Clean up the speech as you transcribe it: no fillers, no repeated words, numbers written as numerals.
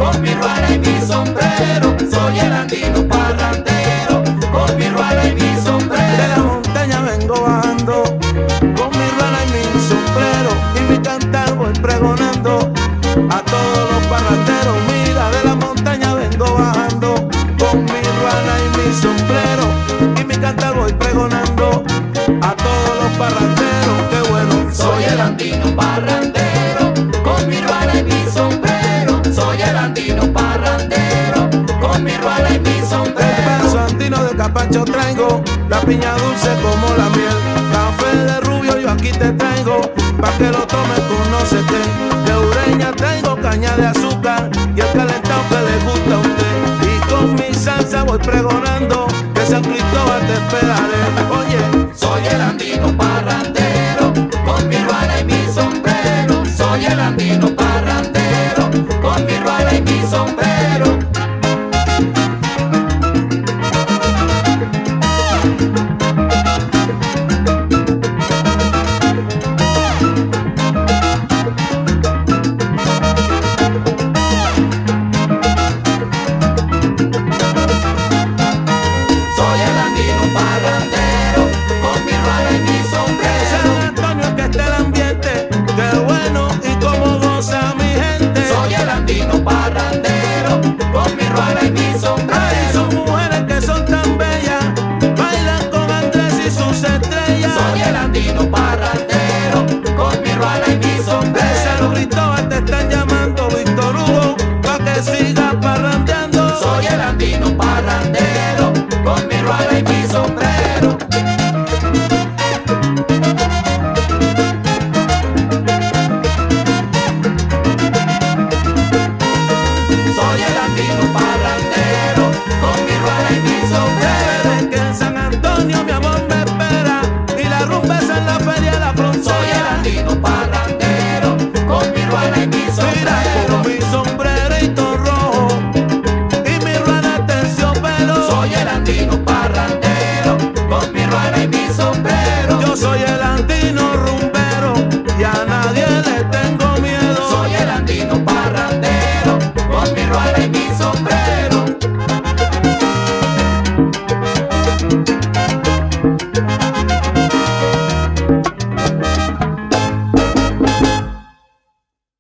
con mi ruana y mi sombrero. Soy el andino parrandero, con mi ruana y mi sombrero. De la montaña vengo bajando, con mi ruana y mi sombrero, y mi cantar voy pregonando a todos los parranderos. Mira, de la montaña vengo bajando, con mi ruana y mi sombrero, y mi cantar voy pregonando a todos los parranderos. Qué bueno. Soy el andino parrandero, con mi ruana y mi sombrero. Soy el andino parrandero, con mi ruana y mi sombrero. El paso andino de Capacho traigo, la piña dulce como la miel. Café de rubio yo aquí te traigo, pa' que lo tomes con no sé qué. De Ureña traigo caña de azúcar y el calentado que le gusta a usted. Y con mi salsa voy pregonando que San Cristóbal te esperaré. Oye, soy el andino parrandero, con mi ruana y mi sombrero. Soy el andino parrandero, con mi ruana y mi sombrero. Soy el andino parrandero, con mi ruana y mi sombrero. San Antonio es que esté el ambiente, qué bueno y cómo goza mi gente. Soy el andino parrandero, con mi ruana y mi Ay, sombrero. son mujeres que son tan bellas, bailan con Andrés y sus estrellas. Soy el andino parrandero, con mi ruana y mi De sombrero. San Cristóbal te están llamando, Víctor Hugo, pa' que sigas parrandeando. Soy el andino parrandero, con mi ruana y mi sombrero. Soy el andino parrandero, con mi ruana y mi sombrero. Desde que en San Antonio mi amor me espera y la rumba es en la feria de la Soy el frontera. andino parrandero, con mi ruana y mi Mira sombrero. con mi sombrerito rojo y mi ruana terciopelo. Soy el andino parrandero, con mi ruana y mi sombrero. Yo soy el andino rumbero y a nadie le tengo miedo. Soy el andino parrandero, con mi ruana y mi sombrero.